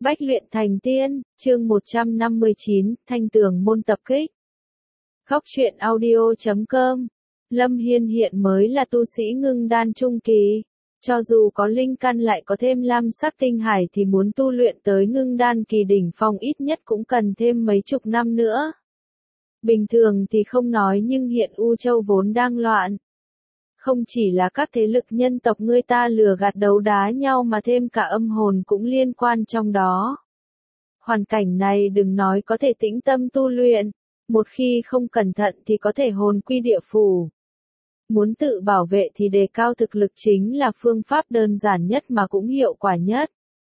Bách luyện thành tiên, chương 159, Thanh tường môn tập kích. Góc truyện audio.com. Lâm Hiên hiện mới là tu sĩ ngưng đan trung kỳ. Cho dù có linh căn lại có thêm lam sắc tinh hải thì muốn tu luyện tới ngưng đan kỳ đỉnh phong ít nhất cũng cần thêm mấy chục năm nữa. Bình thường thì không nói nhưng hiện U Châu vốn đang loạn. Không chỉ là các thế lực nhân tộc người ta lừa gạt đấu đá nhau mà thêm cả âm hồn cũng liên quan trong đó. Hoàn cảnh này đừng nói có thể tĩnh tâm tu luyện, một khi không cẩn thận thì có thể hồn quy địa phủ. Muốn tự bảo vệ thì đề cao thực lực chính là phương pháp đơn giản nhất mà cũng hiệu quả nhất.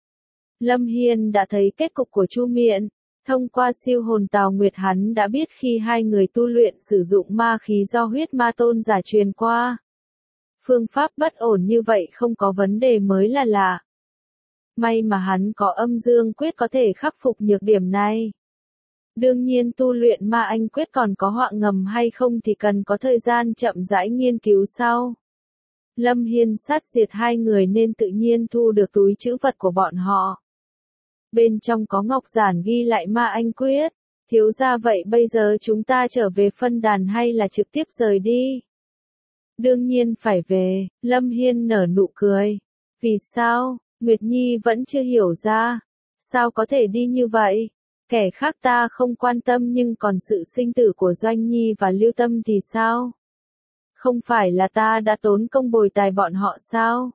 Lâm Hiên đã thấy kết cục của Chu Miện, thông qua siêu hồn Tào Nguyệt hắn đã biết khi hai người tu luyện sử dụng ma khí do huyết ma tôn giả truyền qua. Phương pháp bất ổn như vậy không có vấn đề mới là lạ. May mà hắn có âm dương quyết có thể khắc phục nhược điểm này. Đương nhiên tu luyện ma anh quyết còn có họa ngầm hay không thì cần có thời gian chậm rãi nghiên cứu sau. Lâm Hiên sát diệt hai người nên tự nhiên thu được túi trữ vật của bọn họ. Bên trong có ngọc giản ghi lại ma anh quyết. Thiếu gia vậy bây giờ chúng ta trở về phân đàn hay là trực tiếp rời đi? Đương nhiên phải về, Lâm Hiên nở nụ cười. Vì sao? Nguyệt Nhi vẫn chưa hiểu ra. Sao có thể đi như vậy? Kẻ khác ta không quan tâm nhưng còn sự sinh tử của Doanh Nhi và Lưu Tâm thì sao? Không phải là ta đã tốn công bồi tài bọn họ sao?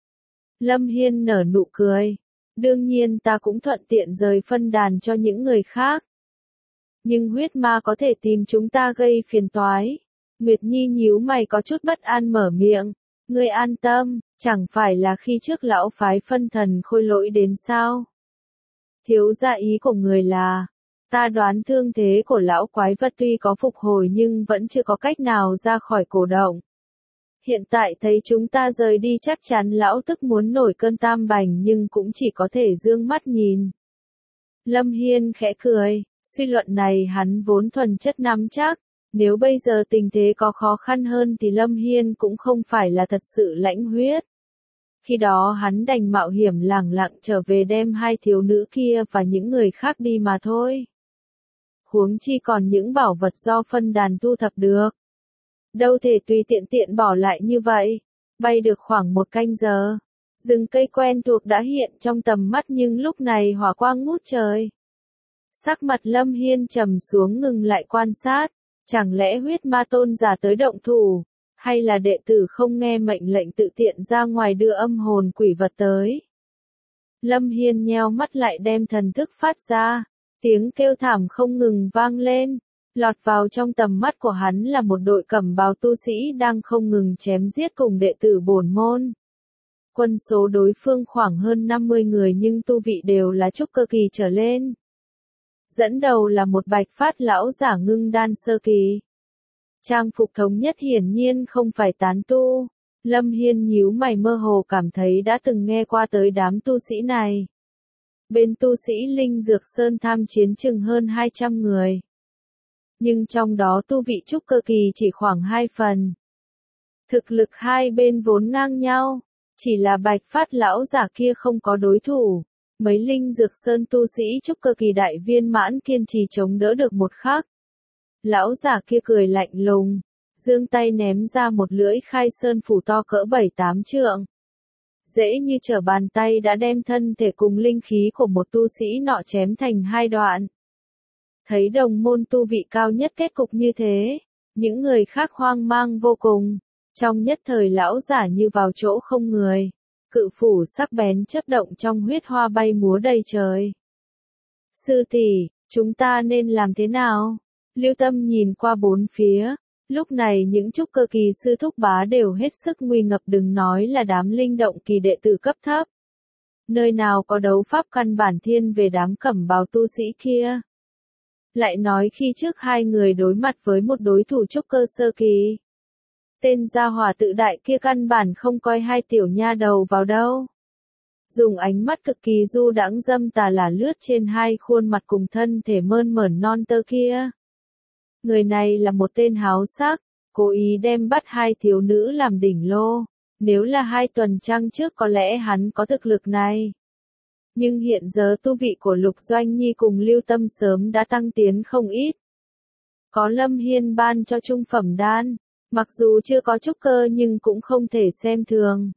Lâm Hiên nở nụ cười. Đương nhiên ta cũng thuận tiện rời phân đàn cho những người khác. Nhưng huyết ma có thể tìm chúng ta gây phiền toái. Nguyệt Nhi nhíu mày có chút bất an mở miệng. Ngươi an tâm, chẳng phải là khi trước lão phái phân thần khôi lỗi đến sao? Thiếu gia ý của người là, ta đoán thương thế của lão quái vật tuy có phục hồi nhưng vẫn chưa có cách nào ra khỏi cổ động. Hiện tại thấy chúng ta rời đi chắc chắn lão tức muốn nổi cơn tam bành nhưng cũng chỉ có thể dương mắt nhìn. Lâm Hiên khẽ cười, suy luận này hắn vốn thuần chất nắm chắc. Nếu bây giờ tình thế có khó khăn hơn thì Lâm Hiên cũng không phải là thật sự lãnh huyết. Khi đó hắn đành mạo hiểm lẳng lặng trở về đem hai thiếu nữ kia và những người khác đi mà thôi. Huống chi còn những bảo vật do phân đàn thu thập được. Đâu thể tùy tiện bỏ lại như vậy. Bay được khoảng 1 canh giờ. Rừng cây quen thuộc đã hiện trong tầm mắt nhưng lúc này hỏa quang ngút trời. Sắc mặt Lâm Hiên trầm xuống ngừng lại quan sát. Chẳng lẽ huyết ma tôn giả tới động thủ, hay là đệ tử không nghe mệnh lệnh tự tiện ra ngoài đưa âm hồn quỷ vật tới? Lâm Hiên nheo mắt lại đem thần thức phát ra, tiếng kêu thảm không ngừng vang lên, lọt vào trong tầm mắt của hắn là một đội cẩm bào tu sĩ đang không ngừng chém giết cùng đệ tử bổn môn. Quân số đối phương khoảng hơn 50 người nhưng tu vị đều là trúc cơ kỳ trở lên. Dẫn đầu là một bạch phát lão giả ngưng đan sơ kỳ. Trang phục thống nhất hiển nhiên không phải tán tu. Lâm Hiên nhíu mày mơ hồ cảm thấy đã từng nghe qua tới đám tu sĩ này. Bên tu sĩ Linh Dược Sơn tham chiến chừng hơn 200 người. Nhưng trong đó tu vị trúc cơ kỳ chỉ khoảng 2 phần. Thực lực hai bên vốn ngang nhau. Chỉ là bạch phát lão giả kia không có đối thủ. Mấy Linh Dược Sơn tu sĩ trúc cơ kỳ đại viên mãn kiên trì chống đỡ được một khắc. Lão giả kia cười lạnh lùng, giương tay ném ra một lưỡi khai sơn phủ to cỡ 7-8 trượng. Dễ như trở bàn tay đã đem thân thể cùng linh khí của một tu sĩ nọ chém thành 2 đoạn. Thấy đồng môn tu vị cao nhất kết cục như thế, những người khác hoang mang vô cùng. Trong nhất thời lão giả như vào chỗ không người. Cự phủ sắc bén chớp động trong huyết hoa bay múa đầy trời. Sư tỷ, chúng ta nên làm thế nào? Lưu Tâm nhìn qua bốn phía. Lúc này những trúc cơ kỳ sư thúc bá đều hết sức nguy ngập đừng nói là đám linh động kỳ đệ tử cấp thấp. Nơi nào có đấu pháp căn bản thiên về đám cẩm bào tu sĩ kia. Lại nói khi trước hai người đối mặt với một đối thủ trúc cơ sơ kỳ. Tên gia hỏa tự đại kia căn bản không coi hai tiểu nha đầu vào đâu. Dùng ánh mắt cực kỳ du đãng dâm tà là lướt trên hai khuôn mặt cùng thân thể mơn mởn non tơ kia. Người này là một tên háo sắc, cố ý đem bắt hai thiếu nữ làm đỉnh lô. Nếu là 2 tuần trăng trước có lẽ hắn có thực lực này. Nhưng hiện giờ tu vị của Lục Doanh Nhi cùng Lưu Tâm sớm đã tăng tiến không ít. Có Lâm Hiên ban cho trung phẩm đan, mặc dù chưa có trúc cơ nhưng cũng không thể xem thường.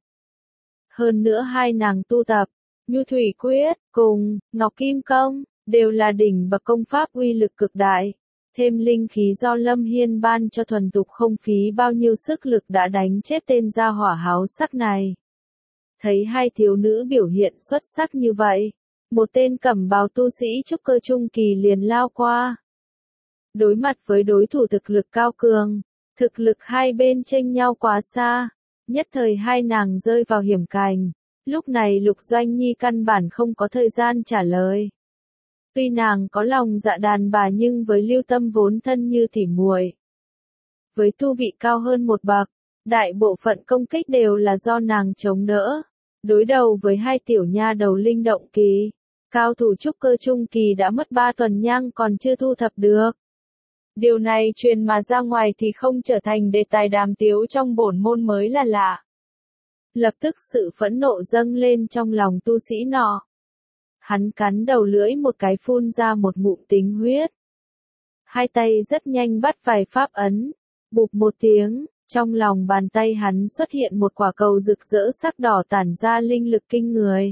Hơn nữa hai nàng tu tập, Nhu Thủy Quyết, cùng Ngọc Kim Công, đều là đỉnh bậc công pháp uy lực cực đại. Thêm linh khí do Lâm Hiên ban cho thuần tục không phí bao nhiêu sức lực đã đánh chết tên gia hỏa háo sắc này. Thấy hai thiếu nữ biểu hiện xuất sắc như vậy, một tên cẩm bào tu sĩ trúc cơ trung kỳ liền lao qua. Đối mặt với đối thủ thực lực cao cường, thực lực hai bên chênh nhau quá xa, nhất thời hai nàng rơi vào hiểm cảnh. Lúc này Lục Doanh Nhi căn bản không có thời gian trả lời. Tuy nàng có lòng dạ đàn bà nhưng với Lưu Tâm vốn thân như tỉ muội, với tu vị cao hơn một bậc, đại bộ phận công kích đều là do nàng chống đỡ. Đối đầu với hai tiểu nha đầu linh động kỳ, cao thủ trúc cơ trung kỳ đã mất 3 tuần nhang còn chưa thu thập được. Điều này truyền mà ra ngoài thì không trở thành đề tài đàm tiếu trong bổn môn mới là lạ. Lập tức sự phẫn nộ dâng lên trong lòng tu sĩ nọ. Hắn cắn đầu lưỡi một cái phun ra một ngụm tính huyết. Hai tay rất nhanh bắt vài pháp ấn, bụp một tiếng, trong lòng bàn tay hắn xuất hiện một quả cầu rực rỡ sắc đỏ tản ra linh lực kinh người.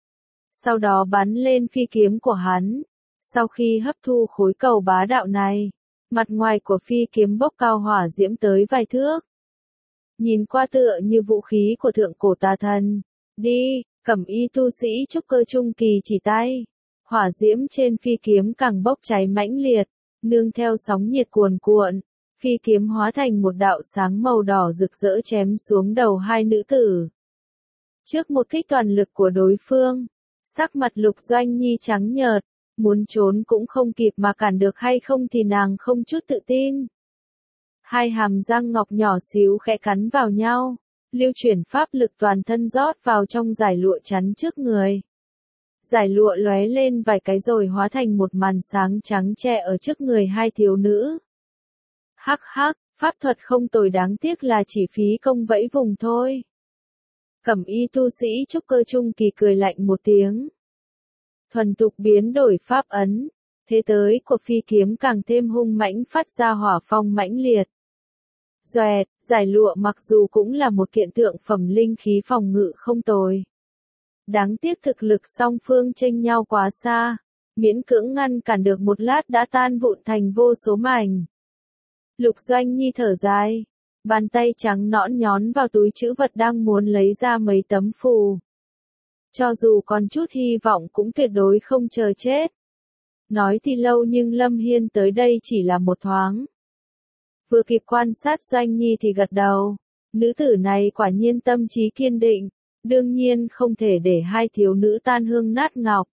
Sau đó bắn lên phi kiếm của hắn. Sau khi hấp thu khối cầu bá đạo này, mặt ngoài của phi kiếm bốc cao hỏa diễm tới vài thước. Nhìn qua tựa như vũ khí của thượng cổ tà thần. Đi, cẩm y tu sĩ trúc cơ trung kỳ chỉ tay. Hỏa diễm trên phi kiếm càng bốc cháy mãnh liệt, nương theo sóng nhiệt cuồn cuộn. Phi kiếm hóa thành một đạo sáng màu đỏ rực rỡ chém xuống đầu hai nữ tử. Trước một kích toàn lực của đối phương, sắc mặt Lục Doanh Nhi trắng nhợt, muốn trốn cũng không kịp mà cản được hay không thì nàng không chút tự tin. Hai hàm răng ngọc nhỏ xíu khẽ cắn vào nhau, lưu chuyển pháp lực toàn thân rót vào trong dải lụa chắn trước người. Dải lụa lóe lên vài cái rồi hóa thành một màn sáng trắng che ở trước người hai thiếu nữ. Hắc hắc, pháp thuật không tồi đáng tiếc là chỉ phí công vẫy vùng thôi. Cẩm y tu sĩ trúc cơ trung kỳ cười lạnh một tiếng. Thuần tục biến đổi pháp ấn, thế tới của phi kiếm càng thêm hung mãnh phát ra hỏa phong mãnh liệt. Doẹt, giải lụa mặc dù cũng là một kiện tượng phẩm linh khí phòng ngự không tồi. Đáng tiếc thực lực song phương chênh nhau quá xa, miễn cưỡng ngăn cản được một lát đã tan vụn thành vô số mảnh. Lục Doanh Nhi thở dài, bàn tay trắng nõn nhón vào túi trữ vật đang muốn lấy ra mấy tấm phù. Cho dù còn chút hy vọng cũng tuyệt đối không chờ chết. Nói thì lâu nhưng Lâm Hiên tới đây chỉ là một thoáng. Vừa kịp quan sát Doanh Nhi thì gật đầu. Nữ tử này quả nhiên tâm trí kiên định, đương nhiên không thể để hai thiếu nữ tan hương nát ngọc.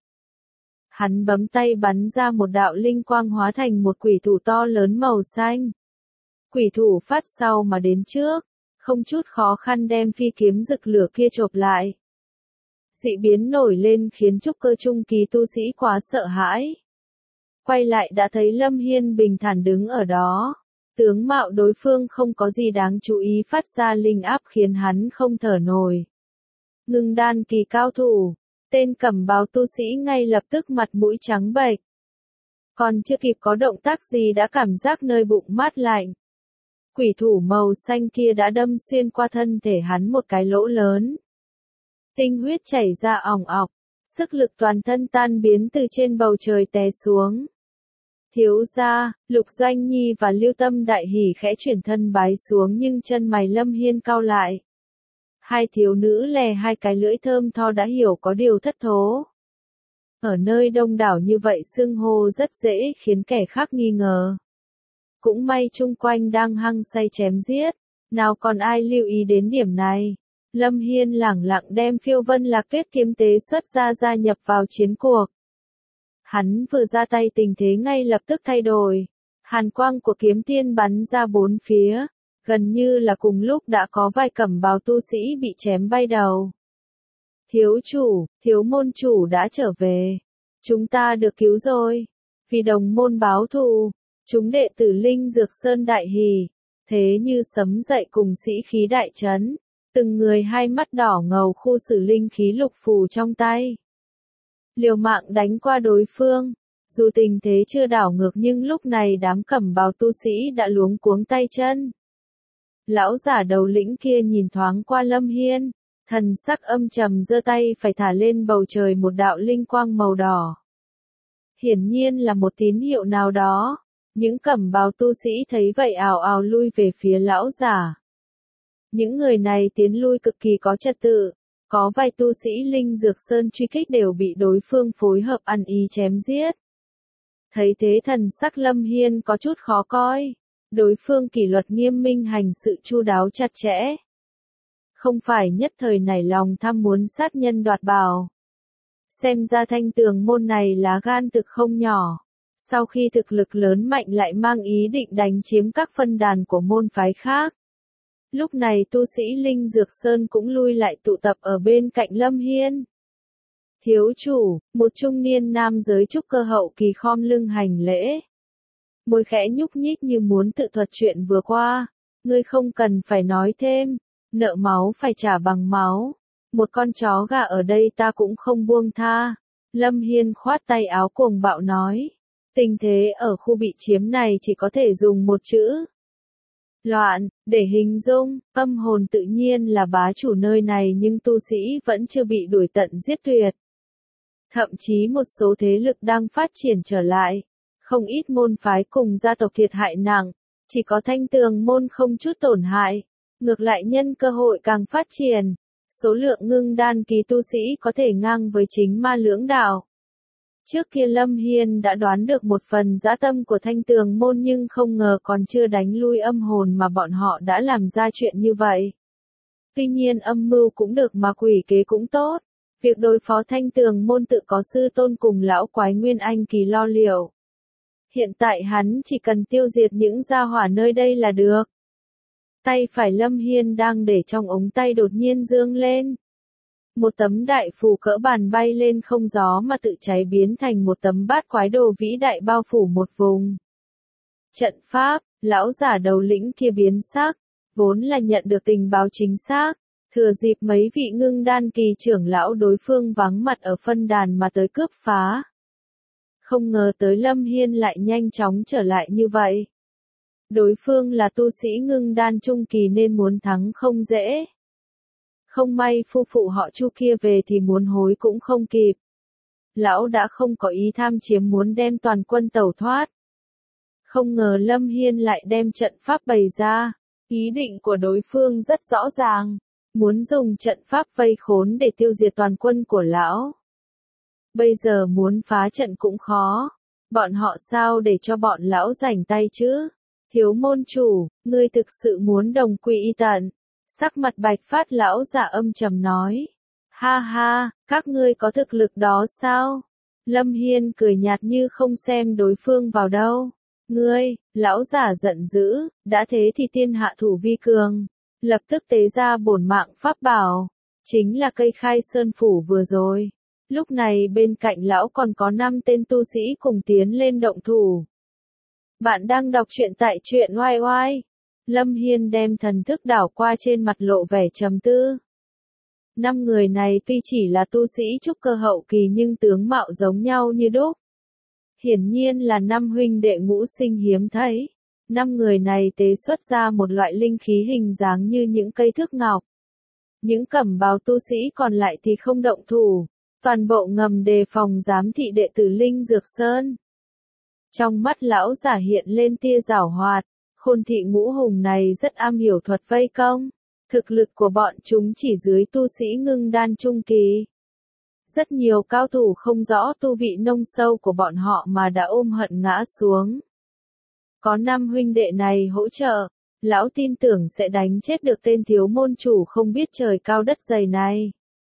Hắn bấm tay bắn ra một đạo linh quang hóa thành một quỷ thủ to lớn màu xanh. Quỷ thủ phát sau mà đến trước, không chút khó khăn đem phi kiếm rực lửa kia chộp lại. Dị biến nổi lên khiến trúc cơ trung kỳ tu sĩ quá sợ hãi. Quay lại đã thấy Lâm Hiên bình thản đứng ở đó. Tướng mạo đối phương không có gì đáng chú ý phát ra linh áp khiến hắn không thở nổi. Ngưng đan kỳ cao thủ, tên cẩm bào tu sĩ ngay lập tức mặt mũi trắng bệch. Còn chưa kịp có động tác gì đã cảm giác nơi bụng mát lạnh. Quỷ thủ màu xanh kia đã đâm xuyên qua thân thể hắn một cái lỗ lớn. Tinh huyết chảy ra ỏng ọc, sức lực toàn thân tan biến từ trên bầu trời té xuống. Thiếu gia, Lục Doanh Nhi và Lưu Tâm đại hỉ khẽ chuyển thân bái xuống nhưng chân mày Lâm Hiên cau lại. Hai thiếu nữ lè hai cái lưỡi thơm tho đã hiểu có điều thất thố. Ở nơi đông đảo như vậy xưng hô rất dễ khiến kẻ khác nghi ngờ. Cũng may chung quanh đang hăng say chém giết, nào còn ai lưu ý đến điểm này. Lâm Hiên lẳng lặng đem Phiêu Vân Lạc Tuyết kiếm tế xuất ra gia nhập vào chiến cuộc. Hắn vừa ra tay tình thế ngay lập tức thay đổi. Hàn quang của kiếm tiên bắn ra bốn phía, gần như là cùng lúc đã có vài cẩm bào tu sĩ bị chém bay đầu. Thiếu chủ, thiếu môn chủ đã trở về. Chúng ta được cứu rồi. Vì đồng môn báo thù, chúng đệ tử Linh Dược Sơn đại hỉ. Thế như sấm dậy cùng sĩ khí đại trấn. Từng người hai mắt đỏ ngầu khu xử linh khí lục phù trong tay. liều mạng đánh qua đối phương. Dù tình thế chưa đảo ngược nhưng lúc này đám cẩm bào tu sĩ đã luống cuống tay chân. Lão giả đầu lĩnh kia nhìn thoáng qua Lâm Hiên, thần sắc âm trầm giơ tay phải thả lên bầu trời một đạo linh quang màu đỏ. Hiển nhiên là một tín hiệu nào đó. Những cẩm bào tu sĩ thấy vậy ào ào lui về phía lão giả. Những người này tiến lui cực kỳ có trật tự. Có vài tu sĩ Linh Dược Sơn truy kích đều bị đối phương phối hợp ăn ý chém giết. Thấy thế thần sắc Lâm Hiên có chút khó coi. Đối phương kỷ luật nghiêm minh hành sự chu đáo chặt chẽ. Không phải nhất thời nảy lòng tham muốn sát nhân đoạt bảo. Xem ra Thanh Tường môn này lá gan thực không nhỏ. Sau khi thực lực lớn mạnh lại mang ý định đánh chiếm các phân đàn của môn phái khác. Lúc này tu sĩ Linh Dược Sơn cũng lui lại tụ tập ở bên cạnh Lâm Hiên. Thiếu chủ, một trung niên nam giới trúc cơ hậu kỳ khom lưng hành lễ. Môi khẽ nhúc nhích như muốn tự thuật chuyện vừa qua. Ngươi không cần phải nói thêm, nợ máu phải trả bằng máu. Một con chó gà ở đây ta cũng không buông tha. Lâm Hiên khoát tay áo cuồng bạo nói. Tình thế ở khu bị chiếm này chỉ có thể dùng một chữ. Loạn, để hình dung, tâm hồn tự nhiên là bá chủ nơi này nhưng tu sĩ vẫn chưa bị đuổi tận giết tuyệt. Thậm chí một số thế lực đang phát triển trở lại. Không ít môn phái cùng gia tộc thiệt hại nặng, chỉ có Thanh Tường môn không chút tổn hại. Ngược lại nhân cơ hội càng phát triển. Số lượng ngưng đan kỳ tu sĩ có thể ngang với chính ma lưỡng đạo. Trước kia Lâm Hiên đã đoán được một phần dã tâm của Thanh Tường môn nhưng không ngờ còn chưa đánh lui âm hồn mà bọn họ đã làm ra chuyện như vậy. Tuy nhiên âm mưu cũng được mà quỷ kế cũng tốt. Việc đối phó Thanh Tường môn tự có sư tôn cùng lão quái Nguyên Anh kỳ lo liệu. Hiện tại hắn chỉ cần tiêu diệt những gia hỏa nơi đây là được. Tay phải Lâm Hiên đang để trong ống tay đột nhiên dương lên. Một tấm đại phù cỡ bàn bay lên không gió mà tự cháy biến thành một tấm bát quái đồ vĩ đại bao phủ một vùng. Trận pháp, lão giả đầu lĩnh kia biến sắc, vốn là nhận được tình báo chính xác, thừa dịp mấy vị ngưng đan kỳ trưởng lão đối phương vắng mặt ở phân đàn mà tới cướp phá. Không ngờ tới Lâm Hiên lại nhanh chóng trở lại như vậy. Đối phương là tu sĩ ngưng đan trung kỳ nên muốn thắng không dễ. Không may phu phụ họ Chu kia về thì muốn hối cũng không kịp. Lão đã không có ý tham chiếm muốn đem toàn quân tẩu thoát. Không ngờ Lâm Hiên lại đem trận pháp bày ra. Ý định của đối phương rất rõ ràng. Muốn dùng trận pháp vây khốn để tiêu diệt toàn quân của lão. Bây giờ muốn phá trận cũng khó. Bọn họ sao để cho bọn lão rảnh tay chứ? Thiếu môn chủ, ngươi thực sự muốn đồng quy y tận. Sắc mặt Bạch Phát lão giả âm trầm nói. Ha ha, các ngươi có thực lực đó sao? Lâm Hiên cười nhạt như không xem đối phương vào đâu. Ngươi, lão giả giận dữ, đã thế thì tiên hạ thủ vi cường. Lập tức tế ra bổn mạng pháp bảo. Chính là cây khai sơn phủ vừa rồi. Lúc này bên cạnh lão còn có 5 tên tu sĩ cùng tiến lên động thủ. Bạn đang đọc truyện tại truyện oai oai. Lâm Hiên đem thần thức đảo qua trên mặt lộ vẻ trầm tư. 5 người này tuy chỉ là tu sĩ trúc cơ hậu kỳ nhưng tướng mạo giống nhau như đúc. Hiển nhiên là 5 huynh đệ ngũ sinh hiếm thấy. 5 người này tế xuất ra một loại linh khí hình dáng như những cây thước ngọc. Những cẩm bào tu sĩ còn lại thì không động thủ. Toàn bộ ngầm đề phòng giám thị đệ tử Linh Dược Sơn. Trong mắt lão giả hiện lên tia giảo hoạt. Khôn thị ngũ hùng này rất am hiểu thuật vây công. Thực lực của bọn chúng chỉ dưới tu sĩ ngưng đan trung kỳ. Rất nhiều cao thủ không rõ tu vị nông sâu của bọn họ mà đã ôm hận ngã xuống. Có 5 huynh đệ này hỗ trợ, lão tin tưởng sẽ đánh chết được tên thiếu môn chủ không biết trời cao đất dày này.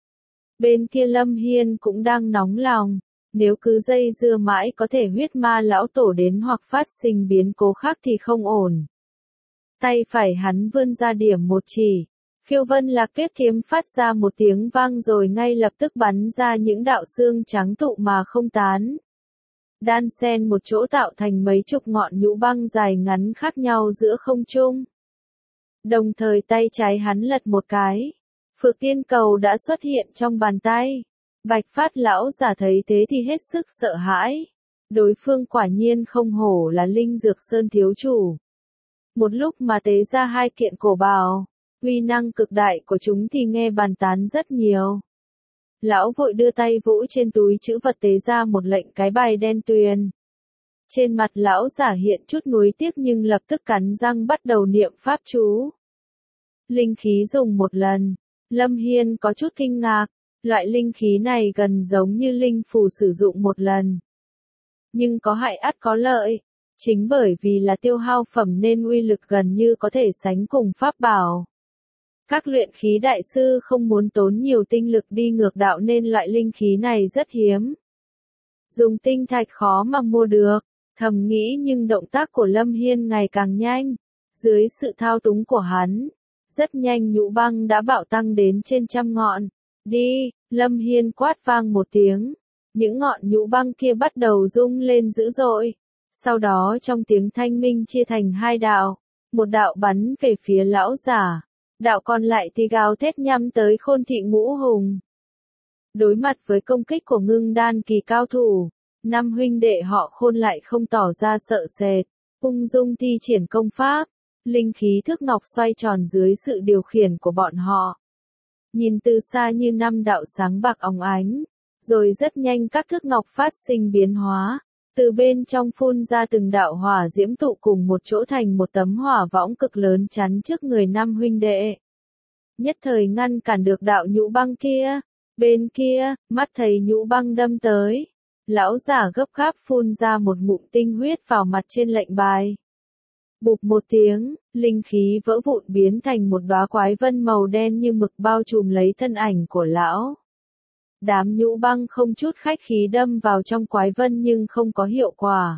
Bên kia Lâm Hiên cũng đang nóng lòng. Nếu cứ dây dưa mãi có thể huyết ma lão tổ đến hoặc phát sinh biến cố khác thì không ổn. Tay phải hắn vươn ra điểm một chỉ. Phiêu vân lạc tuyết kiếm phát ra một tiếng vang rồi ngay lập tức bắn ra những đạo xương trắng tụ mà không tán. Đan xen một chỗ tạo thành mấy chục ngọn nhũ băng dài ngắn khác nhau giữa không trung. Đồng thời tay trái hắn lật một cái. Phược tiên cầu đã xuất hiện trong bàn tay. Bạch Phát lão giả thấy thế thì hết sức sợ hãi. Đối phương quả nhiên không hổ là Linh Dược Sơn thiếu chủ. Một lúc mà tế ra hai kiện cổ bào, uy năng cực đại của chúng thì nghe bàn tán rất nhiều. Lão vội đưa tay vỗ trên túi trữ vật tế ra một lệnh cái bài đen tuyền. Trên mặt lão giả hiện chút nuối tiếc nhưng lập tức cắn răng bắt đầu niệm pháp chú. Linh khí dùng một lần, Lâm Hiên có chút kinh ngạc, loại linh khí này gần giống như linh phù sử dụng một lần. Nhưng có hại ắt có lợi, chính bởi vì là tiêu hao phẩm nên uy lực gần như có thể sánh cùng pháp bảo. Các luyện khí đại sư không muốn tốn nhiều tinh lực đi ngược đạo nên loại linh khí này rất hiếm. Dùng tinh thạch khó mà mua được, thầm nghĩ nhưng động tác của Lâm Hiên ngày càng nhanh. Dưới sự thao túng của hắn, rất nhanh nhũ băng đã bạo tăng đến trên 100 ngọn. Đi, Lâm Hiên quát vang một tiếng. Những ngọn nhũ băng kia bắt đầu rung lên dữ dội. Sau đó trong tiếng thanh minh chia thành hai đạo. Một đạo bắn về phía lão giả. Đạo còn lại thì gào thét nhắm tới Khôn Thị Ngũ Hùng. Đối mặt với công kích của Ngưng Đan kỳ cao thủ, năm huynh đệ họ Khôn lại không tỏ ra sợ sệt, ung dung thi triển công pháp, linh khí thước ngọc xoay tròn dưới sự điều khiển của bọn họ. Nhìn từ xa như năm đạo sáng bạc óng ánh, rồi rất nhanh các thước ngọc phát sinh biến hóa, từ bên trong phun ra từng đạo hỏa diễm tụ cùng một chỗ thành một tấm hỏa võng cực lớn chắn trước người năm huynh đệ. Nhất thời ngăn cản được đạo nhũ băng kia. Bên kia, mắt thấy nhũ băng đâm tới. Lão giả gấp gáp phun ra một ngụm tinh huyết vào mặt trên lệnh bài. Bụp một tiếng, linh khí vỡ vụn biến thành một đóa quái vân màu đen như mực bao trùm lấy thân ảnh của lão. Đám nhũ băng không chút khách khí đâm vào trong quái vân nhưng không có hiệu quả.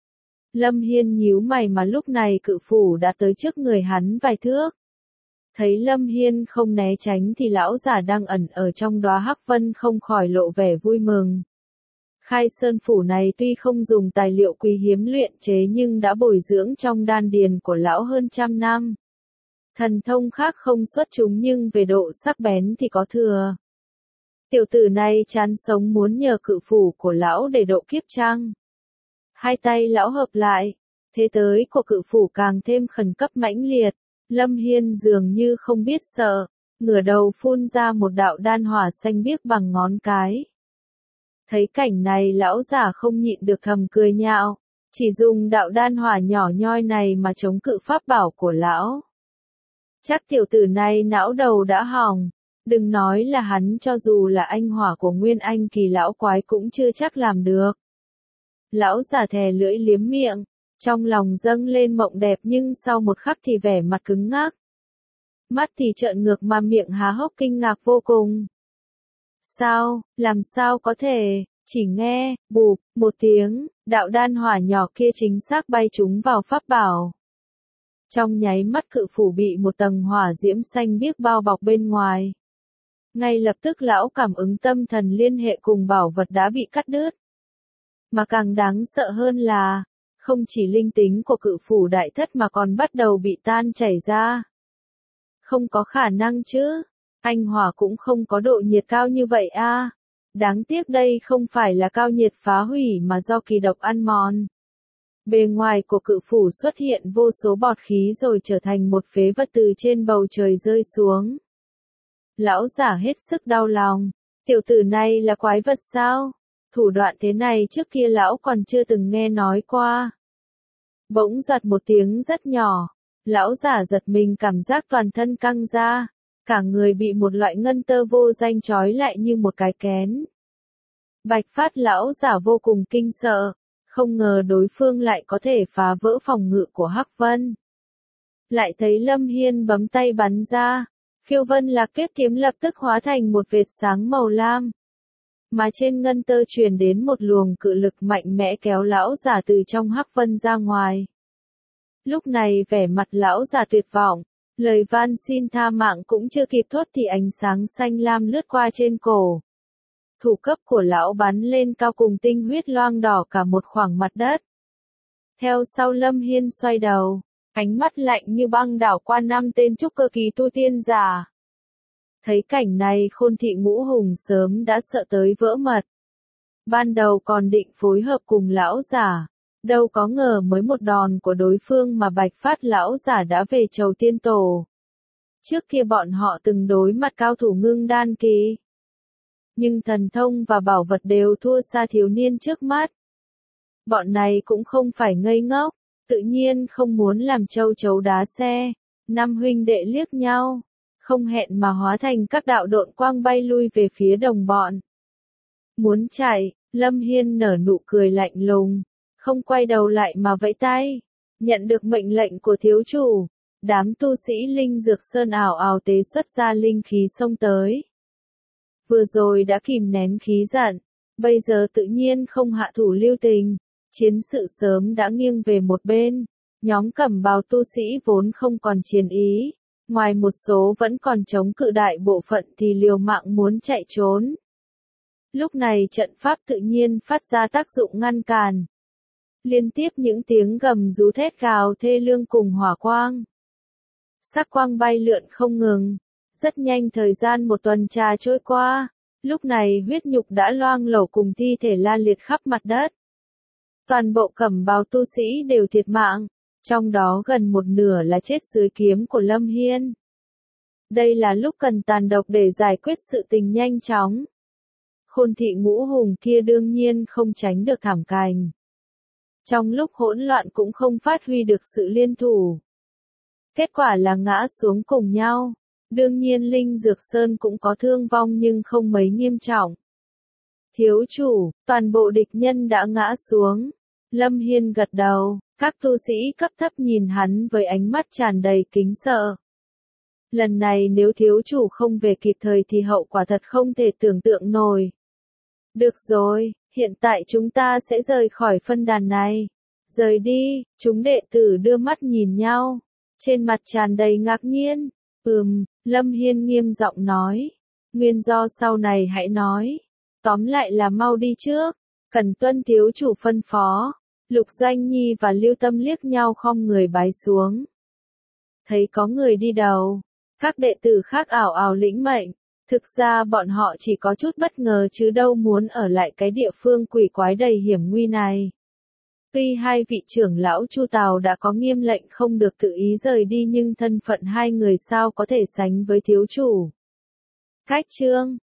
Lâm Hiên nhíu mày mà lúc này cự phủ đã tới trước người hắn vài thước. Thấy Lâm Hiên không né tránh thì lão giả đang ẩn ở trong đóa hắc vân không khỏi lộ vẻ vui mừng. Khai Sơn phủ này tuy không dùng tài liệu quý hiếm luyện chế nhưng đã bồi dưỡng trong đan điền của lão hơn 100 năm. Thần thông khác không xuất chúng nhưng về độ sắc bén thì có thừa. Tiểu tử này chán sống muốn nhờ cự phủ của lão để độ kiếp chăng? Hai tay lão hợp lại, thế tới của cự phủ càng thêm khẩn cấp mãnh liệt. Lâm Hiên dường như không biết sợ, ngửa đầu phun ra một đạo đan hỏa xanh biếc bằng ngón cái. Thấy cảnh này lão giả không nhịn được thầm cười nhạo, chỉ dùng đạo đan hỏa nhỏ nhoi này mà chống cự pháp bảo của lão. Chắc tiểu tử này não đầu đã hỏng, đừng nói là hắn, cho dù là anh hỏa của Nguyên Anh kỳ lão quái cũng chưa chắc làm được. Lão giả thè lưỡi liếm miệng. Trong lòng dâng lên mộng đẹp nhưng sau một khắc thì vẻ mặt cứng ngắc. Mắt thì trợn ngược mà miệng há hốc kinh ngạc vô cùng. Sao, làm sao có thể, chỉ nghe, bụp, một tiếng, đạo đan hỏa nhỏ kia chính xác bay trúng vào pháp bảo. Trong nháy mắt cự phủ bị một tầng hỏa diễm xanh biếc bao bọc bên ngoài. Ngay lập tức lão cảm ứng tâm thần liên hệ cùng bảo vật đã bị cắt đứt. Mà càng đáng sợ hơn là, không chỉ linh tính của cự phủ đại thất mà còn bắt đầu bị tan chảy ra. Không có khả năng chứ, anh hỏa cũng không có độ nhiệt cao như vậy a. Đáng tiếc đây không phải là cao nhiệt phá hủy mà do kỳ độc ăn mòn. Bề ngoài của cự phủ xuất hiện vô số bọt khí rồi trở thành một phế vật từ trên bầu trời rơi xuống. Lão giả hết sức đau lòng, tiểu tử này là quái vật sao? Thủ đoạn thế này trước kia lão còn chưa từng nghe nói qua. Bỗng giật một tiếng rất nhỏ, lão giả giật mình cảm giác toàn thân căng ra, cả người bị một loại ngân tơ vô danh trói lại như một cái kén. Bạch Phát lão giả vô cùng kinh sợ, không ngờ đối phương lại có thể phá vỡ phòng ngự của Hắc Vân. Lại thấy Lâm Hiên bấm tay bắn ra, phiêu vân lạc kết kiếm lập tức hóa thành một vệt sáng màu lam. Mà trên ngân tơ truyền đến một luồng cự lực mạnh mẽ kéo lão giả từ trong hắc vân ra ngoài. Lúc này vẻ mặt lão giả tuyệt vọng, lời van xin tha mạng cũng chưa kịp thốt thì ánh sáng xanh lam lướt qua trên cổ. Thủ cấp của lão bắn lên cao cùng tinh huyết loang đỏ cả một khoảng mặt đất. Theo sau Lâm Hiên xoay đầu, ánh mắt lạnh như băng đảo qua 5 tên trúc cơ kỳ tu tiên giả. Thấy cảnh này Khôn Thị Ngũ Hùng sớm đã sợ tới vỡ mật. Ban đầu còn định phối hợp cùng lão giả, đâu có ngờ mới một đòn của đối phương mà Bạch Phát lão giả đã về chầu tiên tổ. Trước kia bọn họ từng đối mặt cao thủ ngưng đan kỳ, nhưng thần thông và bảo vật đều thua xa thiếu niên trước mắt. Bọn này cũng không phải ngây ngốc, tự nhiên không muốn làm châu chấu đá xe. Năm huynh đệ liếc nhau, không hẹn mà hóa thành các đạo độn quang bay lui về phía đồng bọn. Muốn chạy, Lâm Hiên nở nụ cười lạnh lùng, không quay đầu lại mà vẫy tay. Nhận được mệnh lệnh của thiếu chủ, đám tu sĩ Linh Dược Sơn ảo ảo tế xuất ra linh khí xông tới. Vừa rồi đã kìm nén khí giận, bây giờ tự nhiên không hạ thủ lưu tình, chiến sự sớm đã nghiêng về một bên. Nhóm cẩm bào tu sĩ vốn không còn chiến ý, ngoài một số vẫn còn chống cự, đại bộ phận thì liều mạng muốn chạy trốn. Lúc này trận pháp tự nhiên phát ra tác dụng ngăn cản. Liên tiếp những tiếng gầm rú thét gào thê lương cùng hỏa quang. Sắc quang bay lượn không ngừng. Rất nhanh thời gian một tuần trà trôi qua, lúc này huyết nhục đã loang lổ cùng thi thể la liệt khắp mặt đất. Toàn bộ cẩm bào tu sĩ đều thiệt mạng, trong đó gần một nửa là chết dưới kiếm của Lâm Hiên. Đây là lúc cần tàn độc để giải quyết sự tình nhanh chóng. Khôn Thị Ngũ Hùng kia đương nhiên không tránh được thảm cành. Trong lúc hỗn loạn cũng không phát huy được sự liên thủ. Kết quả là ngã xuống cùng nhau. Đương nhiên Linh Dược Sơn cũng có thương vong nhưng không mấy nghiêm trọng. Thiếu chủ, toàn bộ địch nhân đã ngã xuống. Lâm Hiên gật đầu, các tu sĩ cấp thấp nhìn hắn với ánh mắt tràn đầy kính sợ. Lần này nếu thiếu chủ không về kịp thời thì hậu quả thật không thể tưởng tượng nổi. Được rồi, hiện tại chúng ta sẽ rời khỏi phân đàn này. Rời đi, chúng đệ tử đưa mắt nhìn nhau, trên mặt tràn đầy ngạc nhiên. Lâm Hiên nghiêm giọng nói. Nguyên do sau này hãy nói. Tóm lại là mau đi trước, cần tuân thiếu chủ phân phó. Lục Doanh Nhi và Lưu Tâm liếc nhau khom người bái xuống. Thấy có người đi đầu, các đệ tử khác ảo ảo lĩnh mệnh. Thực ra bọn họ chỉ có chút bất ngờ chứ đâu muốn ở lại cái địa phương quỷ quái đầy hiểm nguy này. Tuy hai vị trưởng lão Chu Tào đã có nghiêm lệnh không được tự ý rời đi nhưng thân phận hai người sao có thể sánh với thiếu chủ. Cách chương